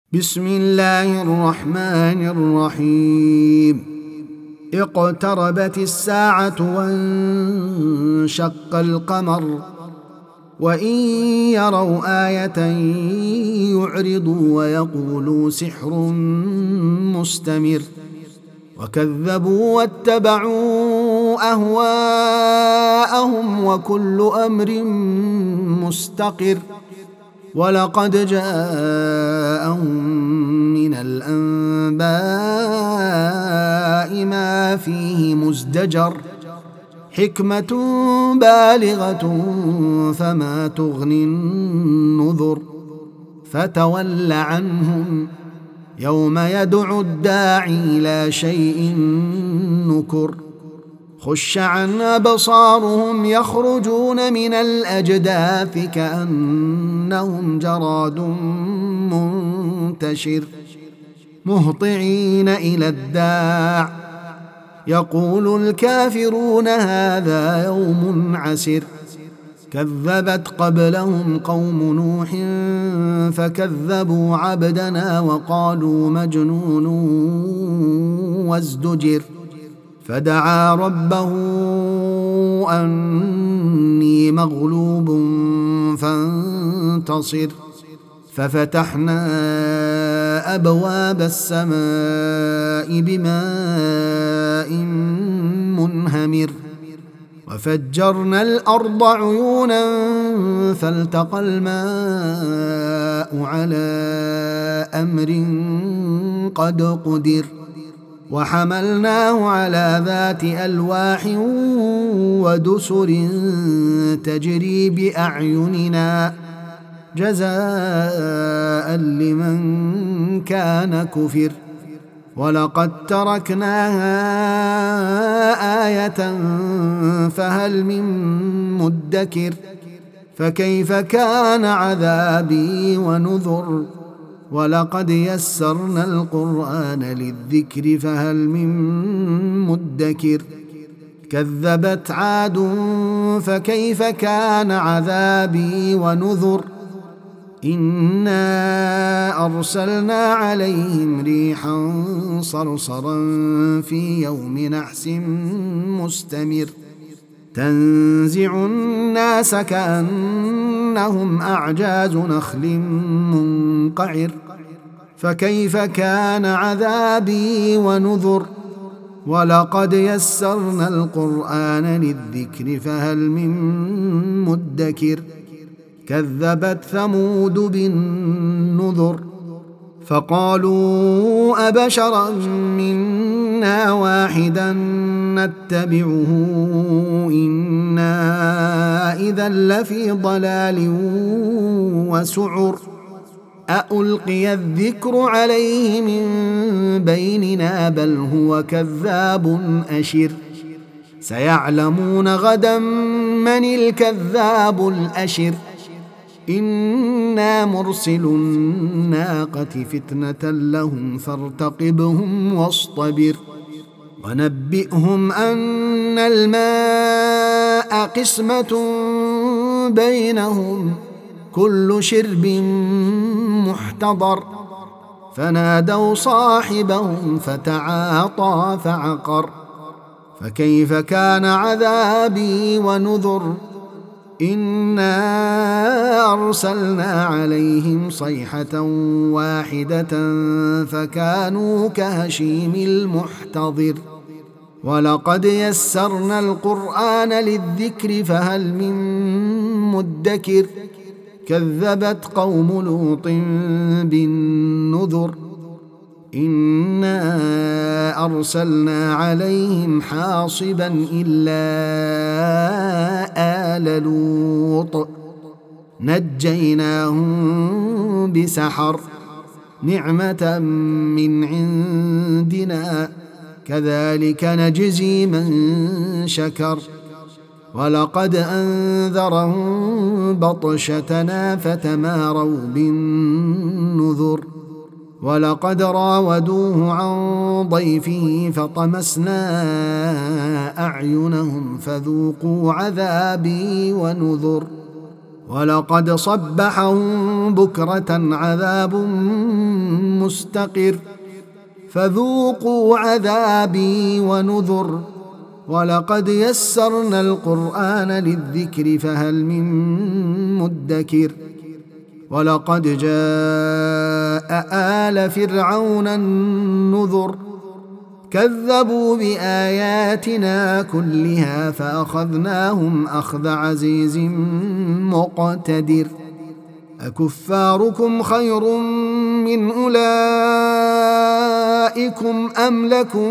بسم الله الرحمن الرحيم. اقتربت الساعة وانشق القمر وإن يروا آية يعرضوا ويقولوا سحر مستمر وكذبوا واتبعوا أهواءهم وكل أمر مستقر ولقد جاءهم من الأنباء ما فيه مزدجر حكمة بالغة فما تغني النذر فتول عنهم يوم يدعو الداعي إلى شيء نكر خش عن أبصارهم يخرجون من الأجداث كأنهم جراد منتشر مهطعين إلى الداع يقول الكافرون هذا يوم عسر كذبت قبلهم قوم نوح فكذبوا عبدنا وقالوا مجنون وازدجر فدعا ربه أني مغلوب فانتصر ففتحنا أبواب السماء بماء منهمر وفجرنا الأرض عيونا فالتقى الماء على أمر قد قدر وحملناه على ذات ألواح ودسر تجري بأعيننا جزاء لمن كان كفر ولقد تركناها آية فهل من مدكر فكيف كان عذابي ونذر ولقد يسرنا القرآن للذكر فهل من مدكر كذبت عاد فكيف كان عذابي ونذر إنا أرسلنا عليهم ريحا صرصرا في يوم نحس مستمر تنزع الناس كأنهم أعجاز نخل منقعر فكيف كان عذابي ونذر ولقد يسرنا القرآن للذكر فهل من مدكر كذبت ثمود بالنذر فقالوا أبشرا منا واحدا نتبعه إنا إذا لفي ضلال وسعر أألقي الذكر عليه من بيننا بل هو كذاب أشر سيعلمون غدا من الكذاب الأشر إنا مرسل الناقة فتنة لهم فارتقبهم واصطبر ونبئهم أن الماء قسمة بينهم كل شرب محتضر فنادوا صاحبهم فتعاطى فعقر فكيف كان عذابي ونذر إنا أرسلنا عليهم صيحة واحدة فكانوا كهشيم المحتضر ولقد يسرنا القرآن للذكر فهل من مدكر كذبت قوم لوط بالنذر إنا أرسلنا عليهم حاصبا إلا آل لوط نجيناهم بسحر نعمة من عندنا كذلك نجزي من شكر ولقد أنذرهم بطشتنا فتماروا بالنذر ولقد راودوه عن ضيفه فطمسنا أعينهم فذوقوا عذابي ونذر ولقد صبحهم بكرة عذاب مستقر فذوقوا عذابي ونذر ولقد يسرنا القرآن للذكر فهل من مدكر ولقد جاء آل فرعون النذر كذبوا بآياتنا كلها فأخذناهم أخذ عزيز مقتدر أكفاركم خير من أولئكم أم لكم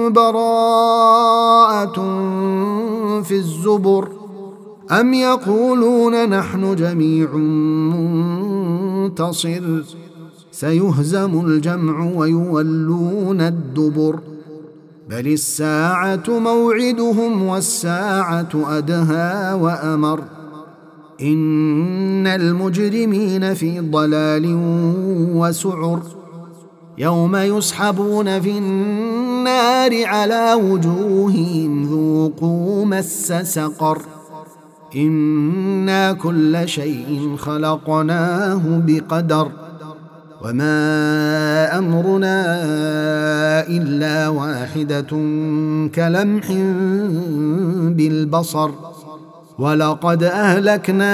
براءة في الزبر أم يقولون نحن جميع منتصر سيهزم الجمع ويولون الدبر بل الساعة موعدهم والساعة أدهى وأمر إن المجرمين في ضلال وسعر يوم يسحبون في النار على وجوههم ذوقوا مس سقر إنا كل شيء خلقناه بقدر وما أمرنا إلا واحدة كلمح بالبصر ولقد أهلكنا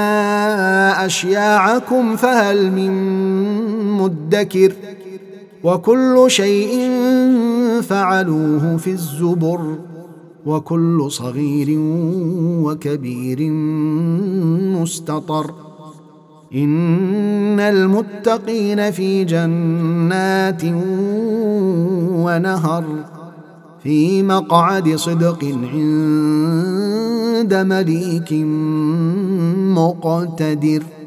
أشياعكم فهل من مدكر وكل شيء فعلوه في الزبر وكل صغير وكبير مستطر إن المتقين في جنات ونهر في مقعد صدق عند مليك مقتدر.